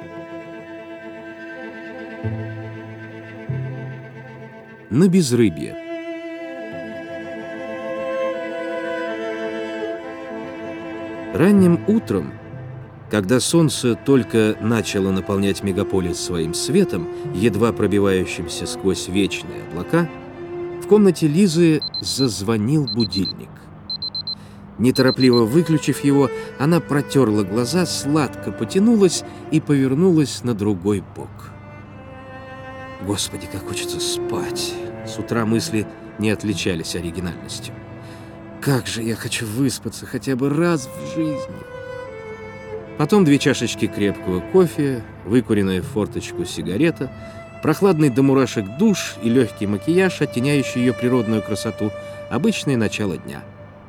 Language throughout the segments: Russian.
На безрыбье. Ранним утром, когда солнце только начало наполнять мегаполис своим светом, едва пробивающимся сквозь вечные облака, в комнате Лизы зазвонил будильник. Неторопливо выключив его, она протерла глаза, сладко потянулась и повернулась на другой бок. Господи, как хочется спать! С утра мысли не отличались оригинальностью. Как же я хочу выспаться хотя бы раз в жизни! Потом 2 чашечки крепкого кофе, выкуренная в форточку сигарета, прохладный до мурашек душ и легкий макияж, оттеняющий ее природную красоту, обычное начало дня.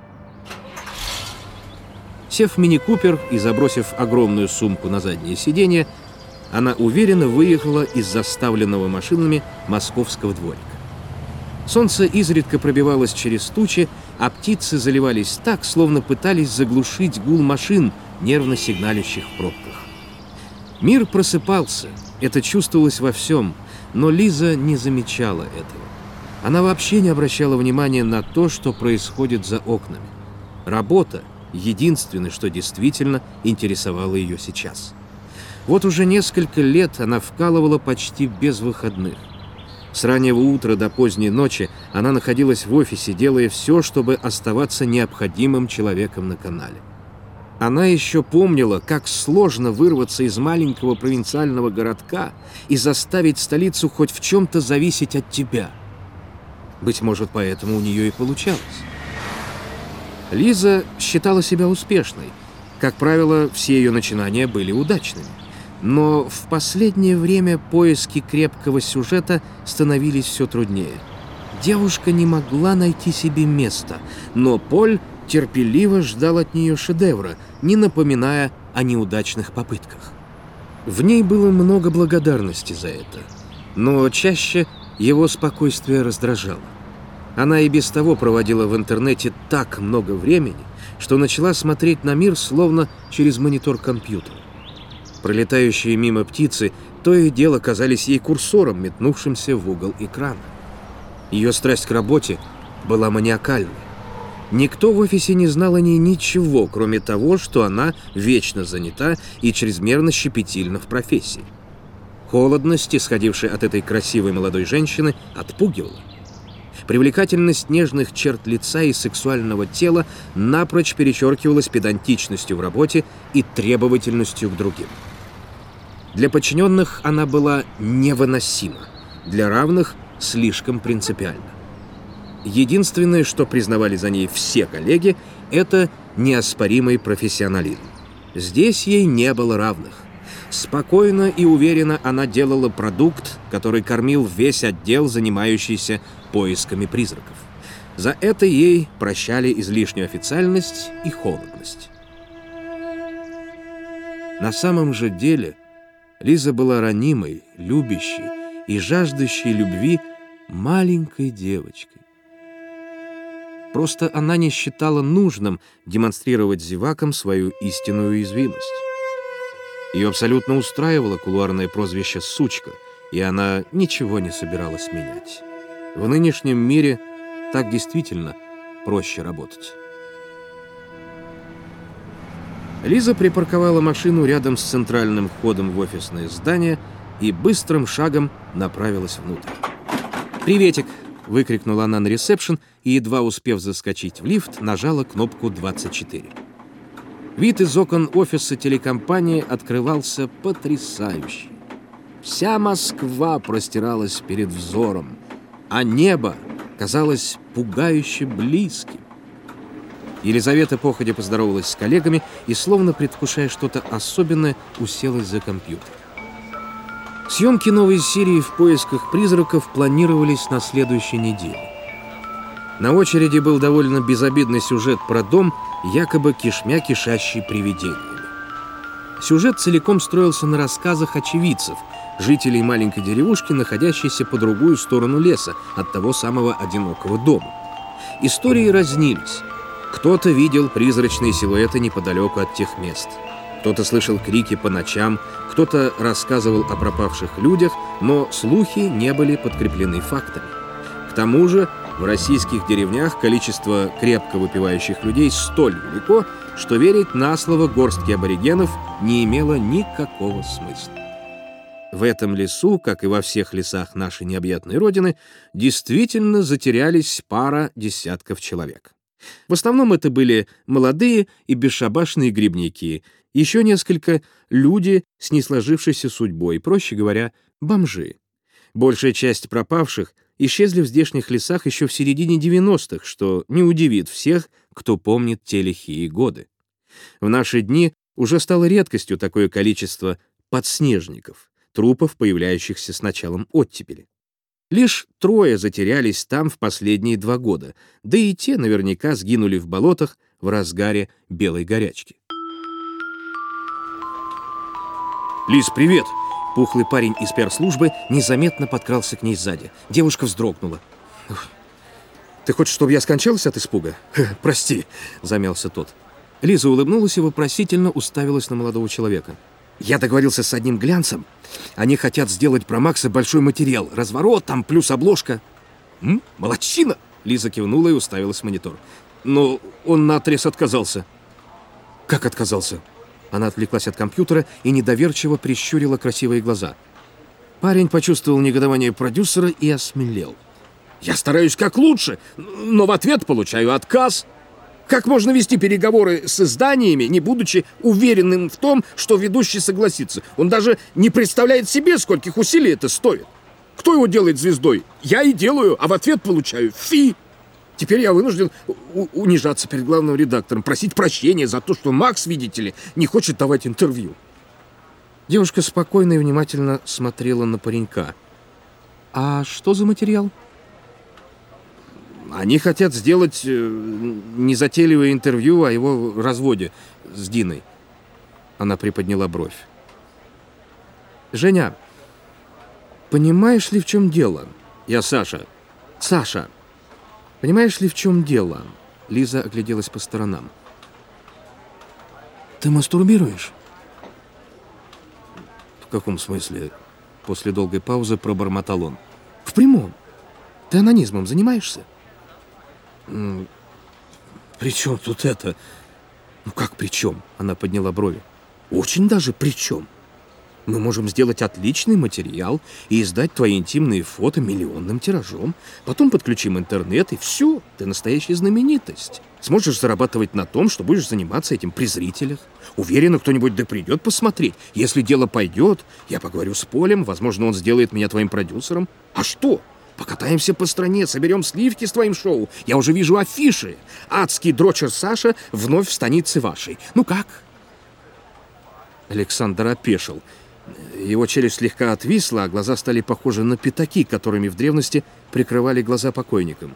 Сев в мини-купер и забросив огромную сумку на заднее сиденье, она уверенно выехала из заставленного машинами московского дворика. Солнце изредка пробивалось через тучи, а птицы заливались так, словно пытались заглушить гул машин, нервно сигналящих в пробках. Мир просыпался, это чувствовалось во всем, но Лиза не замечала этого. Она вообще не обращала внимания на то, что происходит за окнами. Работа — единственное, что действительно интересовало ее сейчас. Вот уже несколько лет она вкалывала почти без выходных. С раннего утра до поздней ночи она находилась в офисе, делая все, чтобы оставаться необходимым человеком на канале. Она еще помнила, как сложно вырваться из маленького провинциального городка и заставить столицу хоть в чем-то зависеть от тебя. Быть может, поэтому у нее и получалось. Лиза считала себя успешной. Как правило, все ее начинания были удачными. Но в последнее время поиски крепкого сюжета становились все труднее. Девушка не могла найти себе места, но Поль терпеливо ждал от нее шедевра, не напоминая о неудачных попытках. В ней было много благодарности за это, но чаще его спокойствие раздражало. Она и без того проводила в интернете так много времени, что начала смотреть на мир словно через монитор компьютера. Пролетающие мимо птицы то и дело казались ей курсором, метнувшимся в угол экрана. Ее страсть к работе была маниакальной. Никто в офисе не знал о ней ничего, кроме того, что она вечно занята и чрезмерно щепетильна в профессии. Холодность, исходившая от этой красивой молодой женщины, отпугивала. Привлекательность нежных черт лица и сексуального тела напрочь перечеркивалась педантичностью в работе и требовательностью к другим. Для подчиненных она была невыносима, для равных — слишком принципиальна. Единственное, что признавали за ней все коллеги, это неоспоримый профессионализм. Здесь ей не было равных. Спокойно и уверенно она делала продукт, который кормил весь отдел, занимающийся поисками призраков. За это ей прощали излишнюю официальность и холодность. На самом же деле Лиза была ранимой, любящей и жаждущей любви маленькой девочкой. Просто она не считала нужным демонстрировать зевакам свою истинную уязвимость. Ее абсолютно устраивало кулуарное прозвище «сучка», и она ничего не собиралась менять. В нынешнем мире так действительно проще работать. Лиза припарковала машину рядом с центральным входом в офисное здание и быстрым шагом направилась внутрь. «Приветик!» — выкрикнула она на ресепшн и, едва успев заскочить в лифт, нажала кнопку 24. Вид из окон офиса телекомпании открывался потрясающий. Вся Москва простиралась перед взором, а небо казалось пугающе близким. Елизавета походя поздоровалась с коллегами и, словно предвкушая что-то особенное, уселась за компьютер. Съемки новой серии «В поисках призраков» планировались на следующей неделе. На очереди был довольно безобидный сюжет про дом, якобы кишмя кишащий привидениями. Сюжет целиком строился на рассказах очевидцев, жителей маленькой деревушки, находящейся по другую сторону леса от того самого одинокого дома. Истории разнились. Кто-то видел призрачные силуэты неподалеку от тех мест. Кто-то слышал крики по ночам, кто-то рассказывал о пропавших людях, но слухи не были подкреплены фактами. К тому же в российских деревнях количество крепко выпивающих людей столь велико, что верить на слово горстки аборигенов не имело никакого смысла. В этом лесу, как и во всех лесах нашей необъятной родины, действительно затерялись пара десятков человек. В основном это были молодые и бесшабашные грибники, еще несколько люди с несложившейся судьбой, проще говоря, бомжи. Большая часть пропавших исчезли в здешних лесах еще в середине 90-х, что не удивит всех, кто помнит те лихие годы. В наши дни уже стало редкостью такое количество подснежников, трупов, появляющихся с началом оттепели. Лишь 3 затерялись там в последние 2 года, да и те наверняка сгинули в болотах в разгаре белой горячки. «Лиз, привет!» Пухлый парень из пиар-службы незаметно подкрался к ней сзади. Девушка вздрогнула. «Ты хочешь, чтобы я скончалась от испуга?» «Прости», — замялся тот. Лиза улыбнулась и вопросительно уставилась на молодого человека. «Я договорился с одним глянцем. Они хотят сделать про Макса большой материал. Разворот там, плюс обложка». «Молодчина!» — Лиза кивнула и уставилась в монитор. «Но он наотрез отказался». «Как отказался?» Она отвлеклась от компьютера и недоверчиво прищурила красивые глаза. Парень почувствовал негодование продюсера и осмелел. «Я стараюсь как лучше, но в ответ получаю отказ. Как можно вести переговоры с изданиями, не будучи уверенным в том, что ведущий согласится? Он даже не представляет себе, скольких усилий это стоит. Кто его делает звездой? Я и делаю, а в ответ получаю фи. Теперь я вынужден унижаться перед главным редактором, просить прощения за то, что Макс, видите ли, не хочет давать интервью». Девушка спокойно и внимательно смотрела на паренька. «А что за материал?» «Они хотят сделать незатейливое интервью о его разводе с Диной». Она приподняла бровь. «Женя, понимаешь ли, в чем дело?» «Я Саша». «Саша, понимаешь ли, в чем дело?» Лиза огляделась по сторонам. «Ты мастурбируешь?» «В каком смысле?» После долгой паузы пробормотал он. «В прямом. Ты онанизмом занимаешься?» «При чем тут это?» «Ну как при чем?» Она подняла брови. «Очень даже при чем. Мы можем сделать отличный материал и издать твои интимные фото миллионным тиражом. Потом подключим интернет, и все, ты настоящая знаменитость. Сможешь зарабатывать на том, что будешь заниматься этим при зрителях. Уверена, кто-нибудь да придет посмотреть. Если дело пойдет, я поговорю с Полем, возможно, он сделает меня твоим продюсером. А что? Покатаемся по стране, соберем сливки с твоим шоу. Я уже вижу афиши. Адский дрочер Саша вновь в станице вашей. Ну как?» Александр опешил. Его челюсть слегка отвисла, а глаза стали похожи на пятаки, которыми в древности прикрывали глаза покойникам.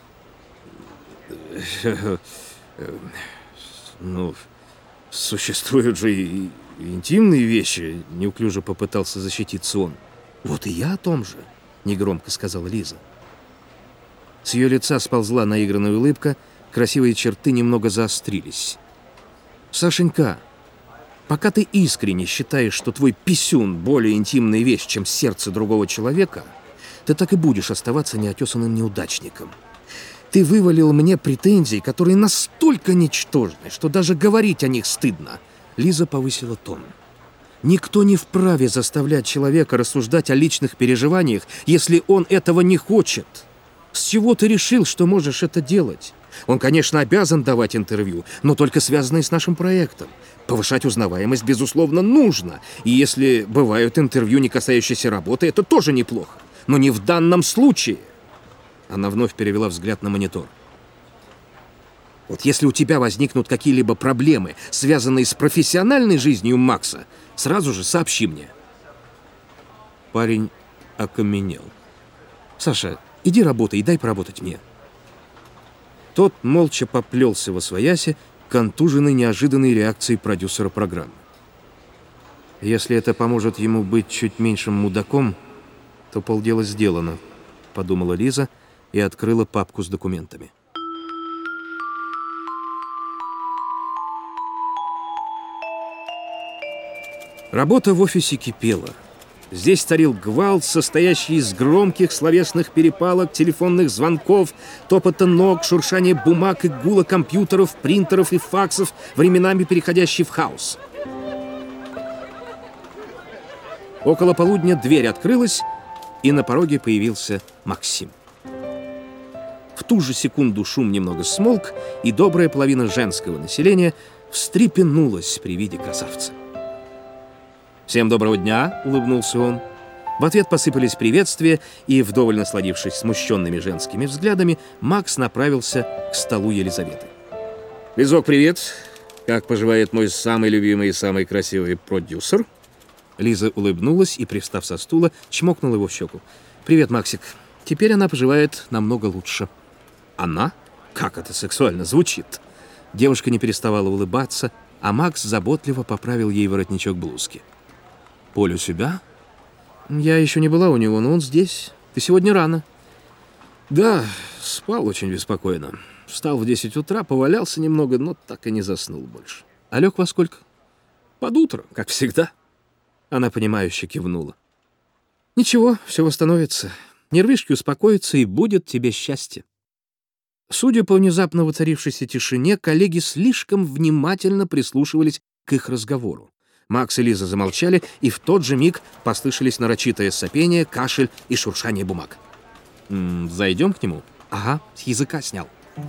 «Ну, существуют же и интимные вещи», — неуклюже попытался защититься он. «Вот и я о том же», — негромко сказала Лиза. С ее лица сползла наигранная улыбка, красивые черты немного заострились. «Сашенька, пока ты искренне считаешь, что твой писюн более интимная вещь, чем сердце другого человека, ты так и будешь оставаться неотесанным неудачником. Ты вывалил мне претензии, которые настолько ничтожны, что даже говорить о них стыдно». Лиза повысила тон. «Никто не вправе заставлять человека рассуждать о личных переживаниях, если он этого не хочет. С чего ты решил, что можешь это делать? Он, конечно, обязан давать интервью, но только связанные с нашим проектом. Повышать узнаваемость, безусловно, нужно. И если бывают интервью, не касающиеся работы, это тоже неплохо. Но не в данном случае». Она вновь перевела взгляд на монитор. «Вот если у тебя возникнут какие-либо проблемы, связанные с профессиональной жизнью Макса, сразу же сообщи мне». Парень окаменел. «Саша, иди работай и дай поработать мне». Тот молча поплелся восвояси, контуженный неожиданной реакцией продюсера программы. «Если это поможет ему быть чуть меньшим мудаком, то полдела сделано», — подумала Лиза и открыла папку с документами. Работа в офисе кипела. Здесь царил гвалт, состоящий из громких словесных перепалок, телефонных звонков, топота ног, шуршания бумаг и гула компьютеров, принтеров и факсов, временами переходящий в хаос. Около полудня дверь открылась, и на пороге появился Максим. В ту же секунду шум немного смолк, и добрая половина женского населения встрепенулась при виде красавца. «Всем доброго дня!» — улыбнулся он. В ответ посыпались приветствия, и, вдоволь насладившись смущенными женскими взглядами, Макс направился к столу Елизаветы. «Лизок, привет! Как поживает мой самый любимый и самый красивый продюсер?» Лиза улыбнулась и, привстав со стула, чмокнула его в щеку. «Привет, Максик. Теперь она поживает намного лучше». «Она? Как это сексуально звучит!» Девушка не переставала улыбаться, а Макс заботливо поправил ей воротничок блузки. «Поль у себя?» «Я еще не была у него, но он здесь. Ты сегодня рано». «Да, спал очень беспокойно. Встал в 10 утра, повалялся немного, но так и не заснул больше. А лег во сколько?» «Под утро, как всегда». Она понимающе кивнула. «Ничего, все восстановится. Нервишки успокоятся, и будет тебе счастье». Судя по внезапно воцарившейся тишине, коллеги слишком внимательно прислушивались к их разговору. Макс и Лиза замолчали, и в тот же миг послышались нарочитое сопение, кашель и шуршание бумаг. «Зайдем к нему?» «Ага, с языка снял».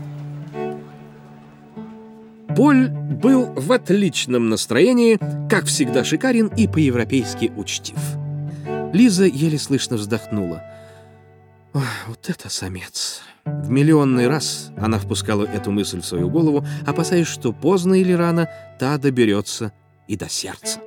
Поль был в отличном настроении, как всегда шикарен и по-европейски учтив. Лиза еле слышно вздохнула. «Ох, вот это самец!» В миллионный раз она впускала эту мысль в свою голову, опасаясь, что поздно или рано та доберется и до сердца.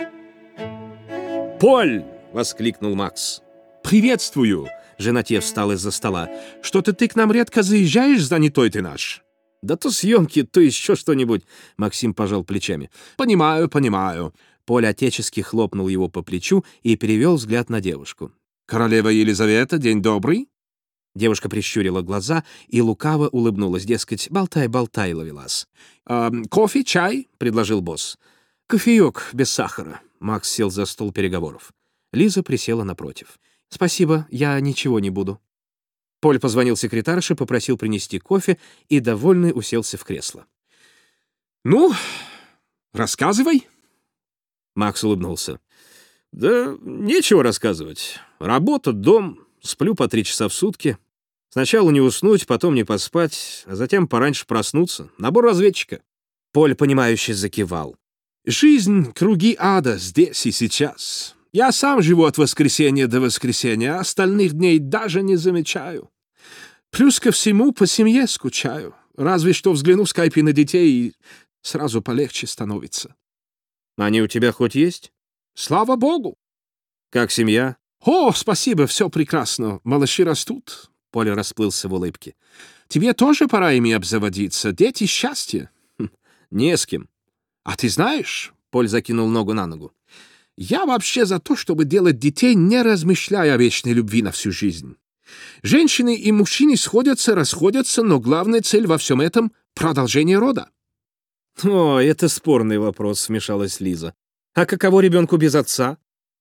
«Поль!» — воскликнул Макс. «Приветствую!» — Женатье встал из-за стола. «Что-то ты к нам редко заезжаешь, занятой ты наш?» «Да то съемки, то еще что-нибудь», — Максим пожал плечами. «Понимаю, понимаю». Поль отечески хлопнул его по плечу и перевел взгляд на девушку. «Королева Елизавета, день добрый?» Девушка прищурила глаза и лукаво улыбнулась, дескать, «Болтай, болтай, ловелас». «Кофе, чай?» — предложил босс. «Кофеек без сахара». Макс сел за стол переговоров. Лиза присела напротив. «Спасибо, я ничего не буду». Поль позвонил секретарше, попросил принести кофе и, довольный, уселся в кресло. «Ну, рассказывай». Макс улыбнулся. «Да нечего рассказывать. Работа, дом, сплю по 3 часа в сутки. Сначала не уснуть, потом не поспать, а затем пораньше проснуться. Набор разведчика». Поль, понимающе закивал. «Жизнь — круги ада здесь и сейчас. Я сам живу от воскресенья до воскресенья, а остальных дней даже не замечаю. Плюс ко всему по семье скучаю. Разве что взгляну в скайпе на детей, и сразу полегче становится». «Они у тебя хоть есть?» «Слава богу». «Как семья?» «О, спасибо, все прекрасно. Малыши растут». Поля расплылся в улыбке. «Тебе тоже пора ими обзаводиться. Дети — счастье». «Не с кем». «А ты знаешь...» — Поль закинул ногу на ногу. «Я вообще за то, чтобы делать детей, не размышляя о вечной любви на всю жизнь. Женщины и мужчины сходятся, расходятся, но главная цель во всем этом — продолжение рода». «О, это спорный вопрос», — вмешалась Лиза. «А каково ребенку без отца?»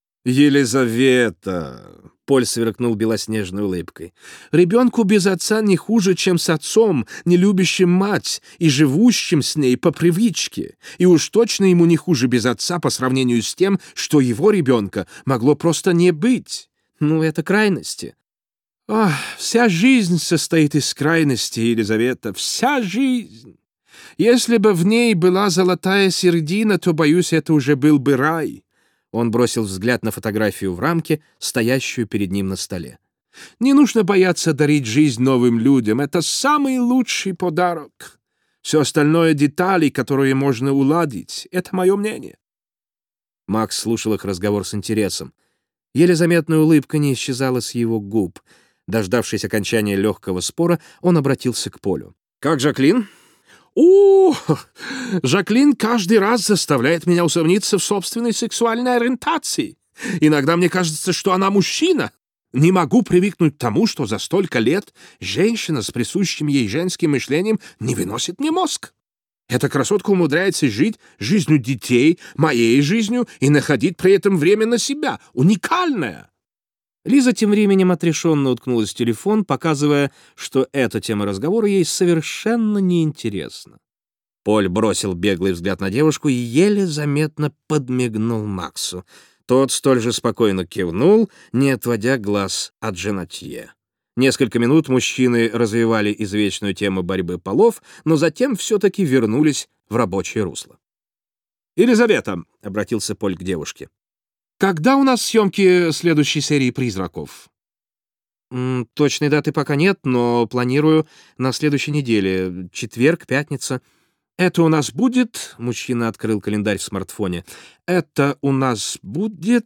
«Елизавета!» — Поль сверкнул белоснежной улыбкой. «Ребенку без отца не хуже, чем с отцом, не любящим мать и живущим с ней по привычке. И уж точно ему не хуже без отца по сравнению с тем, что его ребенка могло просто не быть». «Ну, это крайности». «Ах, вся жизнь состоит из крайностей, Елизавета, вся жизнь. Если бы в ней была золотая середина, то, боюсь, это уже был бы рай». Он бросил взгляд на фотографию в рамке, стоящую перед ним на столе. «Не нужно бояться дарить жизнь новым людям. Это самый лучший подарок. Все остальное — детали, которые можно уладить. Это мое мнение». Макс слушал их разговор с интересом. Еле заметная улыбка не исчезала с его губ. Дождавшись окончания легкого спора, он обратился к Полю. «Как Жаклин?» «О, Жаклин каждый раз заставляет меня усомниться в собственной сексуальной ориентации. Иногда мне кажется, что она мужчина. Не могу привыкнуть к тому, что за столько лет женщина с присущим ей женским мышлением не выносит мне мозг. Эта красотка умудряется жить жизнью детей, моей жизнью, и находить при этом время на себя. Уникальная!» Лиза тем временем отрешенно уткнулась в телефон, показывая, что эта тема разговора ей совершенно неинтересна. Поль бросил беглый взгляд на девушку и еле заметно подмигнул Максу. Тот столь же спокойно кивнул, не отводя глаз от Женатье. Несколько минут мужчины развивали извечную тему борьбы полов, но затем все-таки вернулись в рабочее русло. «Елизавета», — обратился Поль к девушке, — «когда у нас съемки следующей серии «Призраков»?» Точной даты пока нет, но планирую на следующей неделе, четверг, пятница. «Это у нас будет...» — мужчина открыл календарь в смартфоне. «Это у нас будет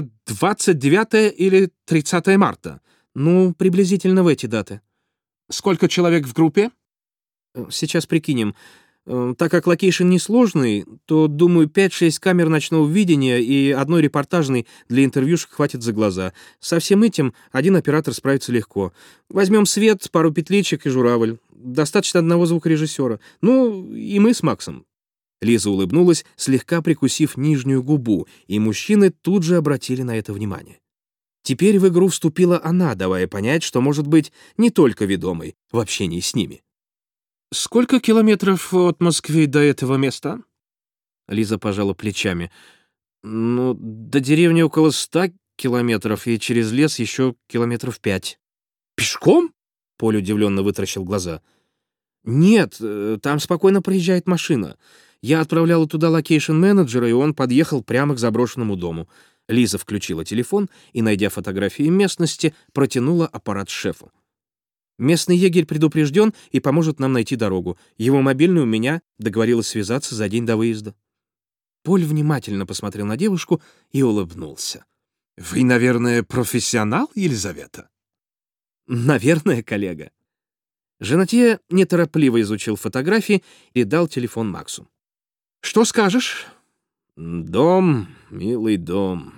29 или 30 марта». Ну, приблизительно в эти даты. «Сколько человек в группе?» Сейчас прикинем. Так как локейшн несложный, то, думаю, 5-6 камер ночного видения и одной репортажной для интервьюшек хватит за глаза. Со всем этим один оператор справится легко. Возьмем свет, пару петличек и журавль. Достаточно одного звукорежиссера. Ну, и мы с Максом». Лиза улыбнулась, слегка прикусив нижнюю губу, и мужчины тут же обратили на это внимание. Теперь в игру вступила она, давая понять, что может быть не только ведомой в общении с ними. «Сколько километров от Москвы до этого места?» Лиза пожала плечами. «Ну, до деревни около 100 километров, и через лес еще километров 5. «Пешком?» — Поль удивленно вытаращил глаза. «Нет, там спокойно проезжает машина. Я отправляла туда локейшн-менеджера, и он подъехал прямо к заброшенному дому». Лиза включила телефон и, найдя фотографии местности, протянула аппарат шефу. «Местный егерь предупрежден и поможет нам найти дорогу. Его мобильный у меня, договорилась связаться за день до выезда». Поль внимательно посмотрел на девушку и улыбнулся. «Вы, наверное, профессионал, Елизавета?» «Наверное, коллега». Женатье неторопливо изучил фотографии и дал телефон Максу. «Что скажешь?» «Дом, милый дом.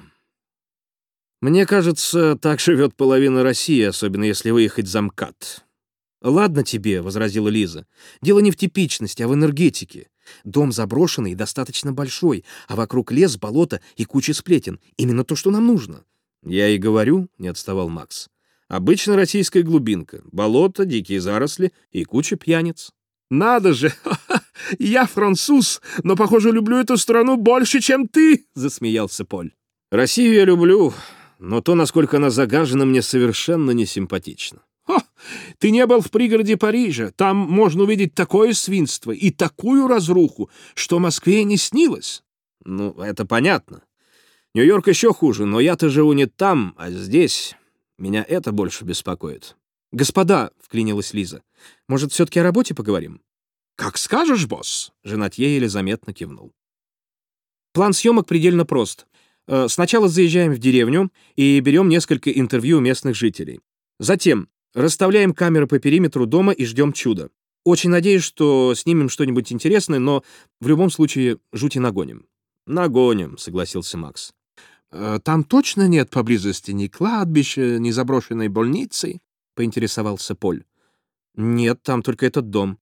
Мне кажется, так живет половина России, особенно если выехать за МКАД». «Ладно тебе», — возразила Лиза. «Дело не в типичности, а в энергетике. Дом заброшенный и достаточно большой, а вокруг лес, болото и куча сплетен. Именно то, что нам нужно». «Я и говорю», — не отставал Макс. «Обычно российская глубинка. Болото, дикие заросли и куча пьяниц». «Надо же! Я француз, но, похоже, люблю эту страну больше, чем ты!» — засмеялся Поль. «Россию я люблю, но то, насколько она загажена, мне совершенно не симпатично». «Ты не был в пригороде Парижа. Там можно увидеть такое свинство и такую разруху, что Москве не снилось». «Ну, это понятно. Нью-Йорк еще хуже, но я-то живу не там, а здесь. Меня это больше беспокоит». «Господа», — вклинилась Лиза, — «может, все-таки о работе поговорим?» «Как скажешь, босс!» — Женатье еле заметно кивнул. План съемок предельно прост. Сначала заезжаем в деревню и берем несколько интервью у местных жителей. Затем расставляем камеры по периметру дома и ждем чуда. Очень надеюсь, что снимем что-нибудь интересное, но в любом случае жути нагоним. «Нагоним», — согласился Макс. «Там точно нет поблизости ни кладбища, ни заброшенной больницы?» — поинтересовался Поль. «Нет, там только этот дом».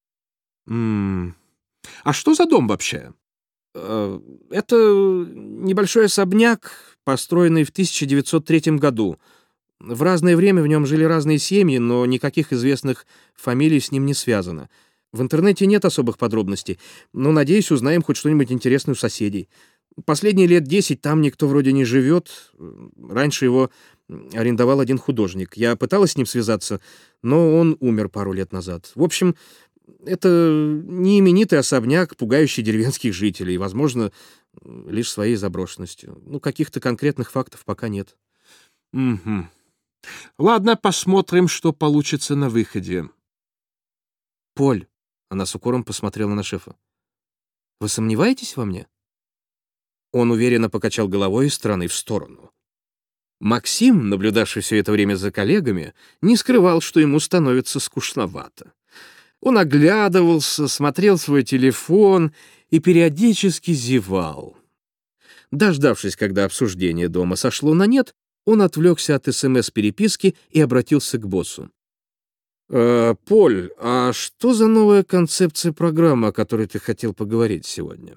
А что за дом вообще?» «Это небольшой особняк, построенный в 1903 году. В разное время в нем жили разные семьи, но никаких известных фамилий с ним не связано. В интернете нет особых подробностей, но, надеюсь, узнаем хоть что-нибудь интересное у соседей. Последние лет 10 там никто вроде не живет. Раньше его арендовал один художник. Я пыталась с ним связаться, но он умер пару лет назад. В общем, это не именитый особняк, пугающий деревенских жителей, возможно, лишь своей заброшенностью. Ну, каких-то конкретных фактов пока нет». «Угу. Ладно, посмотрим, что получится на выходе». «Поль», — она с укором посмотрела на шефа, — «вы сомневаетесь во мне?» Он уверенно покачал головой из стороны в сторону. Максим, наблюдавший все это время за коллегами, не скрывал, что ему становится скучновато. Он оглядывался, смотрел в свой телефон и периодически зевал. Дождавшись, когда обсуждение дома сошло на нет, он отвлекся от СМС-переписки и обратился к боссу. Поль, а что за новая концепция программы, о которой ты хотел поговорить сегодня?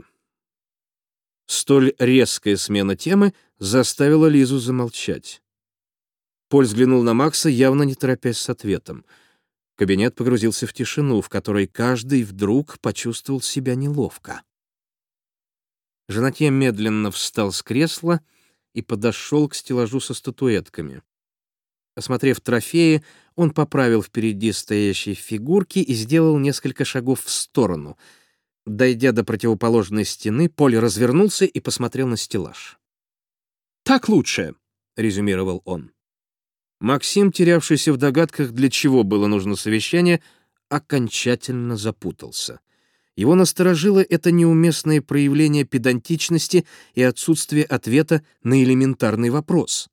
Столь резкая смена темы заставила Лизу замолчать. Поль взглянул на Макса, явно не торопясь с ответом. Кабинет погрузился в тишину, в которой каждый вдруг почувствовал себя неловко. Жанатье медленно встал с кресла и подошел к стеллажу со статуэтками. Осмотрев трофеи, он поправил впереди стоящие фигурки и сделал несколько шагов в сторону. Дойдя до противоположной стены, Поль развернулся и посмотрел на стеллаж. «Так лучше», — резюмировал он. Максим, терявшийся в догадках, для чего было нужно совещание, окончательно запутался. Его насторожило это неуместное проявление педантичности и отсутствие ответа на элементарный вопрос.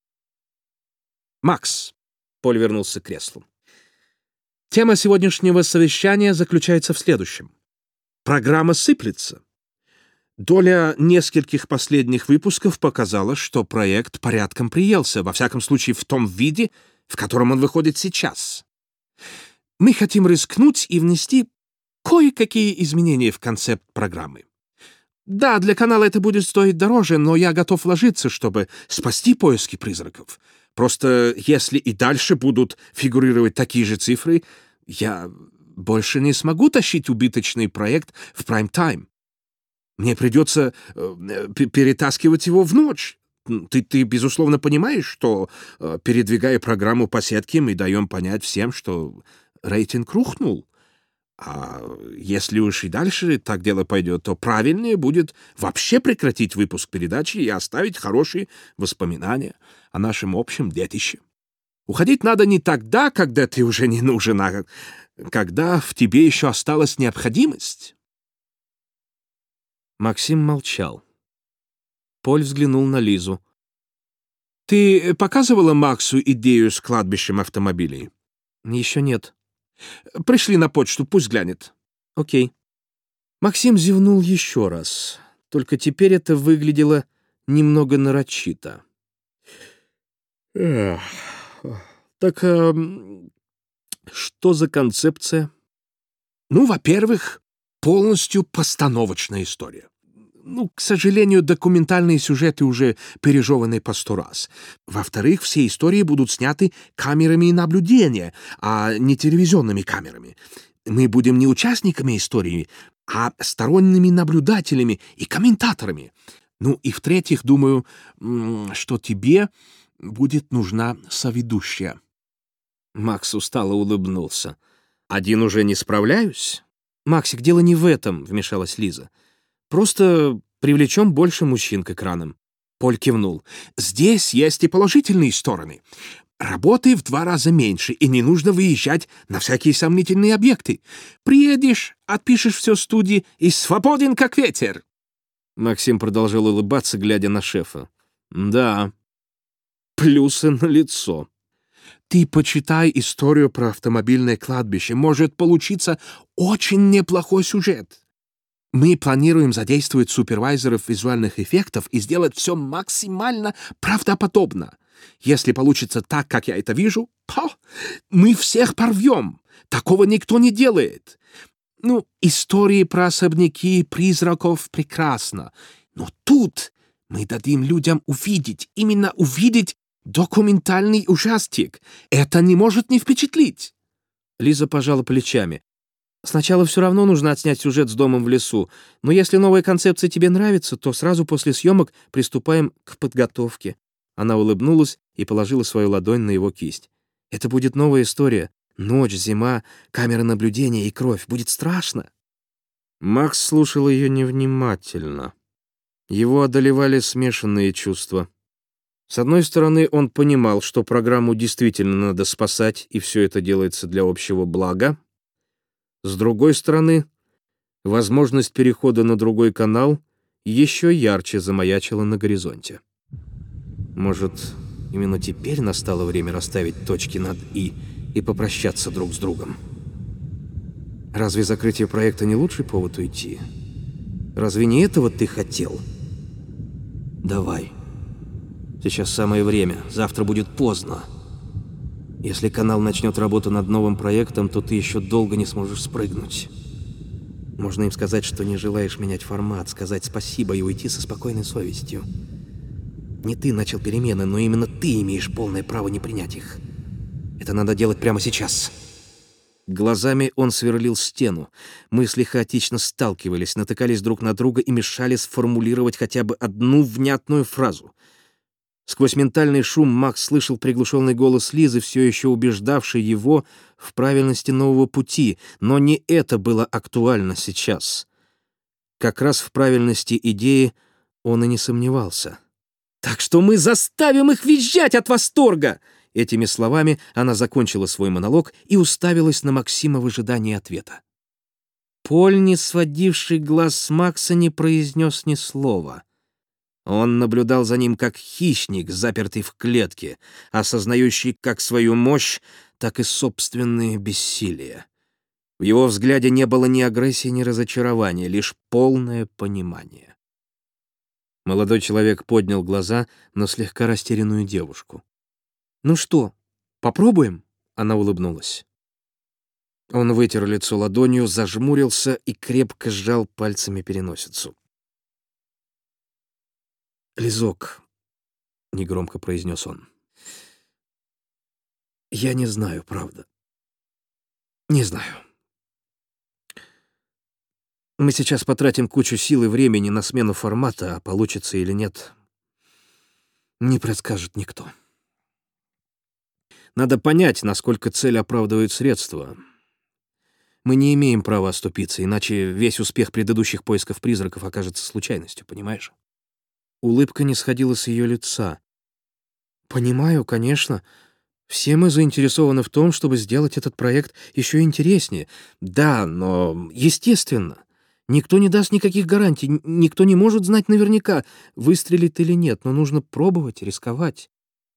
«Макс», — Поль вернулся к креслу, — «тема сегодняшнего совещания заключается в следующем. Программа сыплется. Доля нескольких последних выпусков показала, что проект порядком приелся, во всяком случае в том виде, в котором он выходит сейчас. Мы хотим рискнуть и внести кое-какие изменения в концепт программы. Да, для канала это будет стоить дороже, но я готов вложиться, чтобы спасти поиски призраков. Просто если и дальше будут фигурировать такие же цифры, я больше не смогу тащить убыточный проект в прайм-тайм. Мне придется перетаскивать его в ночь. Ты, безусловно, понимаешь, что, передвигая программу по сетке, мы даем понять всем, что рейтинг рухнул. А если уж и дальше так дело пойдет, то правильнее будет вообще прекратить выпуск передачи и оставить хорошие воспоминания о нашем общем детище. Уходить надо не тогда, когда ты уже не нужен, а когда в тебе еще осталась необходимость». Максим молчал. Поль взглянул на Лизу. «Ты показывала Максу идею с кладбищем автомобилей?» «Еще нет». «Пришли на почту, пусть глянет». «Окей». Максим зевнул еще раз. Только теперь это выглядело немного нарочито. «Так что за концепция?» «Ну, во-первых, полностью постановочная история. Ну, к сожалению, документальные сюжеты уже пережеваны по 100 раз. Во-вторых, все истории будут сняты камерами наблюдения, а не телевизионными камерами. Мы будем не участниками истории, а сторонними наблюдателями и комментаторами. Ну и в-третьих, думаю, что тебе будет нужна соведущая». Макс устало улыбнулся. «Один уже не справляюсь?» «Максик, дело не в этом», — вмешалась Лиза. «Просто привлечем больше мужчин к экранам». Поль кивнул. «Здесь есть и положительные стороны. Работы в 2 раза меньше, и не нужно выезжать на всякие сомнительные объекты. Приедешь, отпишешь все студии и свободен, как ветер». Максим продолжал улыбаться, глядя на шефа. «Да, плюсы налицо». «Ты почитай историю про автомобильное кладбище. Может получиться очень неплохой сюжет. Мы планируем задействовать супервайзеров визуальных эффектов и сделать все максимально правдоподобно. Если получится так, как я это вижу, мы всех порвем. Такого никто не делает. Ну, истории про особняки призраков прекрасно. Но тут мы дадим людям увидеть, именно увидеть документальный ужастик. Это не может не впечатлить». Лиза пожала плечами. «Сначала все равно нужно отснять сюжет с домом в лесу, но если новая концепция тебе нравится, то сразу после съемок приступаем к подготовке». Она улыбнулась и положила свою ладонь на его кисть. «Это будет новая история. Ночь, зима, камера наблюдения и кровь. Будет страшно». Макс слушал ее невнимательно. Его одолевали смешанные чувства. С одной стороны, он понимал, что программу действительно надо спасать, и все это делается для общего блага. С другой стороны, возможность перехода на другой канал еще ярче замаячила на горизонте. Может, именно теперь настало время расставить точки над «и» и попрощаться друг с другом? Разве закрытие проекта не лучший повод уйти? Разве не этого ты хотел? Давай. Сейчас самое время, завтра будет поздно. Если канал начнет работу над новым проектом, то ты еще долго не сможешь спрыгнуть. Можно им сказать, что не желаешь менять формат, сказать спасибо и уйти со спокойной совестью. Не ты начал перемены, но именно ты имеешь полное право не принять их. Это надо делать прямо сейчас. Глазами он сверлил стену. Мысли хаотично сталкивались, натыкались друг на друга и мешали сформулировать хотя бы одну внятную фразу. Сквозь ментальный шум Макс слышал приглушенный голос Лизы, все еще убеждавший его в правильности нового пути, но не это было актуально сейчас. Как раз в правильности идеи он и не сомневался. «Так что мы заставим их визжать от восторга!» Этими словами она закончила свой монолог и уставилась на Максима в ожидании ответа. Поль, не сводивший глаз с Макса, не произнес ни слова. Он наблюдал за ним как хищник, запертый в клетке, осознающий как свою мощь, так и собственное бессилие. В его взгляде не было ни агрессии, ни разочарования, лишь полное понимание. Молодой человек поднял глаза на слегка растерянную девушку. «Ну что, попробуем?» — она улыбнулась. Он вытер лицо ладонью, зажмурился и крепко сжал пальцами переносицу. «Лизок», — негромко произнес он, — «я не знаю, правда. Не знаю. Мы сейчас потратим кучу сил и времени на смену формата, а получится или нет, не предскажет никто. Надо понять, насколько цель оправдывает средства. Мы не имеем права оступиться, иначе весь успех предыдущих поисков призраков окажется случайностью, понимаешь?» Улыбка не сходила с ее лица. «Понимаю, конечно. Все мы заинтересованы в том, чтобы сделать этот проект еще интереснее. Да, но естественно. Никто не даст никаких гарантий, никто не может знать наверняка, выстрелит или нет, но нужно пробовать, рисковать.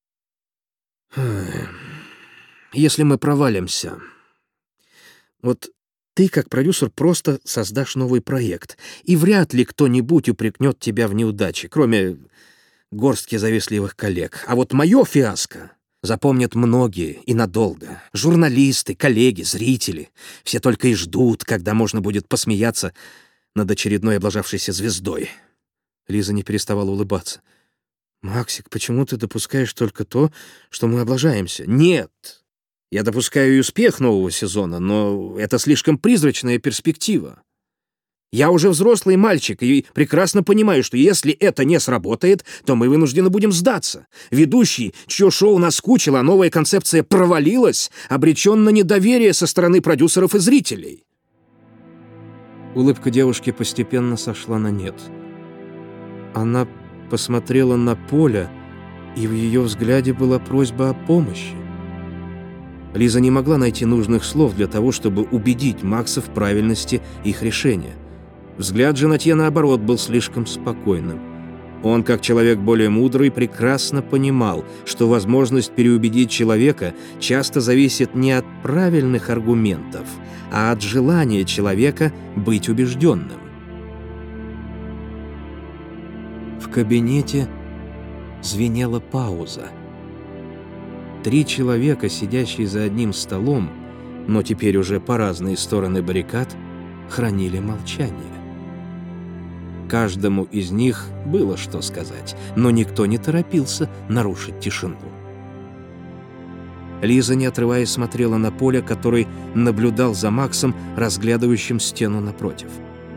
Если мы провалимся, вот ты, как продюсер, просто создашь новый проект, и вряд ли кто-нибудь упрекнет тебя в неудаче, кроме горстки завистливых коллег. А вот мое фиаско запомнят многие и надолго. Журналисты, коллеги, зрители. Все только и ждут, когда можно будет посмеяться над очередной облажавшейся звездой. Лиза не переставала улыбаться. «Максик, почему ты допускаешь только то, что мы облажаемся?» «Нет! Я допускаю и успех нового сезона, но это слишком призрачная перспектива. Я уже взрослый мальчик и прекрасно понимаю, что если это не сработает, то мы вынуждены будем сдаться. Ведущий, чье шоу наскучило, а новая концепция провалилась, обречен на недоверие со стороны продюсеров и зрителей». Улыбка девушки постепенно сошла на нет. Она посмотрела на Поля, и в ее взгляде была просьба о помощи. Лиза не могла найти нужных слов для того, чтобы убедить Макса в правильности их решения. Взгляд Женатье, наоборот, был слишком спокойным. Он, как человек более мудрый, прекрасно понимал, что возможность переубедить человека часто зависит не от правильных аргументов, а от желания человека быть убежденным. В кабинете звенела пауза. 3 человека, сидящие за одним столом, но теперь уже по разные стороны баррикад, хранили молчание. Каждому из них было что сказать, но никто не торопился нарушить тишину. Лиза, не отрываясь, смотрела на Поля, который наблюдал за Максом, разглядывающим стену напротив.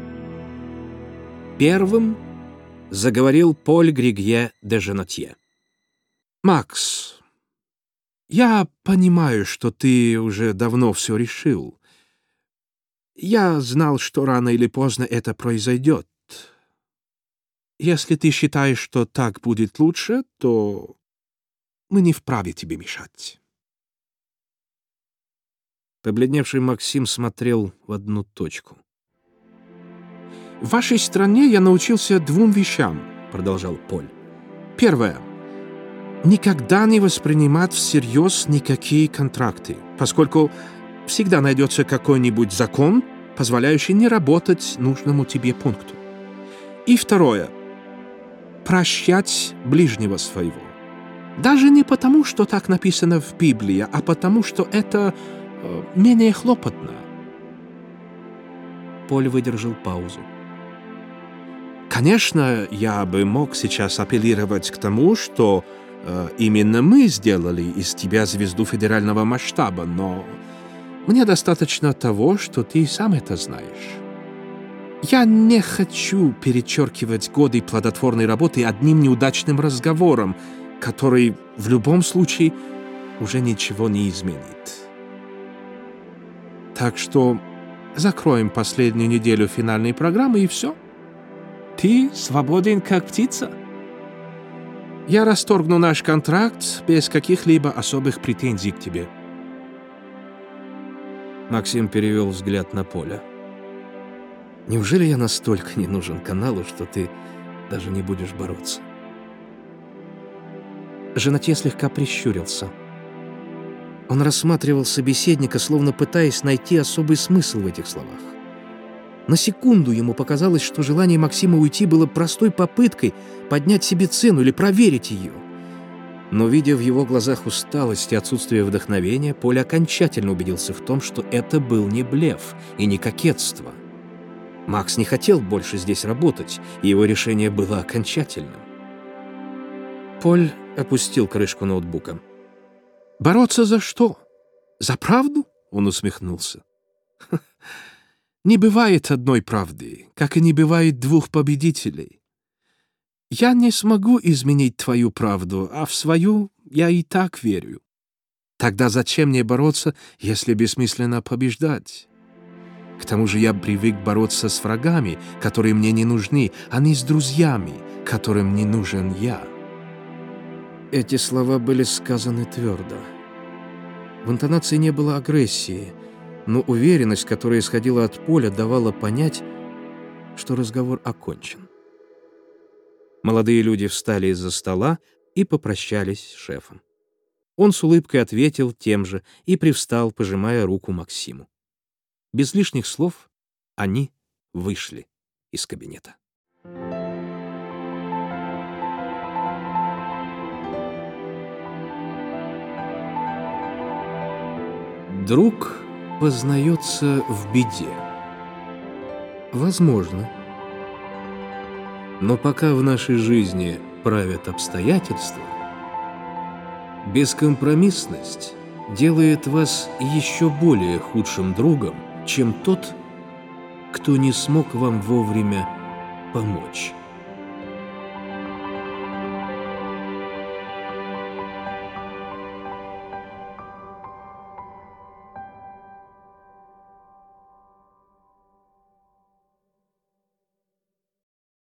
Первым заговорил Поль Григье де Женатье. «Макс, я понимаю, что ты уже давно все решил. Я знал, что рано или поздно это произойдет. Если ты считаешь, что так будет лучше, то мы не вправе тебе мешать». Побледневший Максим смотрел в одну точку. «В вашей стране я научился 2 вещам», — продолжал Поль. «Первое. Никогда не воспринимать всерьез никакие контракты, поскольку всегда найдется какой-нибудь закон, позволяющий не работать нужному тебе пункту. И второе. Прощать ближнего своего. Даже не потому, что так написано в Библии, а потому, что это менее хлопотно. Поль выдержал паузу. Конечно, я бы мог сейчас апеллировать к тому, что именно мы сделали из тебя звезду федерального масштаба, но мне достаточно того, что ты сам это знаешь. Я не хочу перечеркивать годы плодотворной работы одним неудачным разговором, который в любом случае уже ничего не изменит. Так что закроем последнюю неделю финальной программы, и все. Ты свободен, как птица. Я расторгну наш контракт без каких-либо особых претензий к тебе. Максим перевел взгляд на Поля. Неужели я настолько не нужен каналу, что ты даже не будешь бороться? Женатье слегка прищурился. Он рассматривал собеседника, словно пытаясь найти особый смысл в этих словах. На секунду ему показалось, что желание Максима уйти было простой попыткой поднять себе цену или проверить ее. Но, видя в его глазах усталость и отсутствие вдохновения, Поль окончательно убедился в том, что это был не блеф и не кокетство. Макс не хотел больше здесь работать, и его решение было окончательным. Поль опустил крышку ноутбука. «Бороться за что? За правду?» — он усмехнулся. «Не бывает одной правды, как и не бывает двух победителей. Я не смогу изменить твою правду, а в свою я и так верю. Тогда зачем мне бороться, если бессмысленно побеждать? К тому же я привык бороться с врагами, которые мне не нужны, а не с друзьями, которым не нужен я». Эти слова были сказаны твердо. В интонации не было агрессии, но уверенность, которая исходила от Поля, давала понять, что разговор окончен. Молодые люди встали из-за стола и попрощались с шефом. Он с улыбкой ответил тем же и привстал, пожимая руку Максиму. Без лишних слов они вышли из кабинета. Друг познается в беде. Возможно. Но пока в нашей жизни правят обстоятельства, бескомпромиссность делает вас еще более худшим другом, чем тот, кто не смог вам вовремя помочь.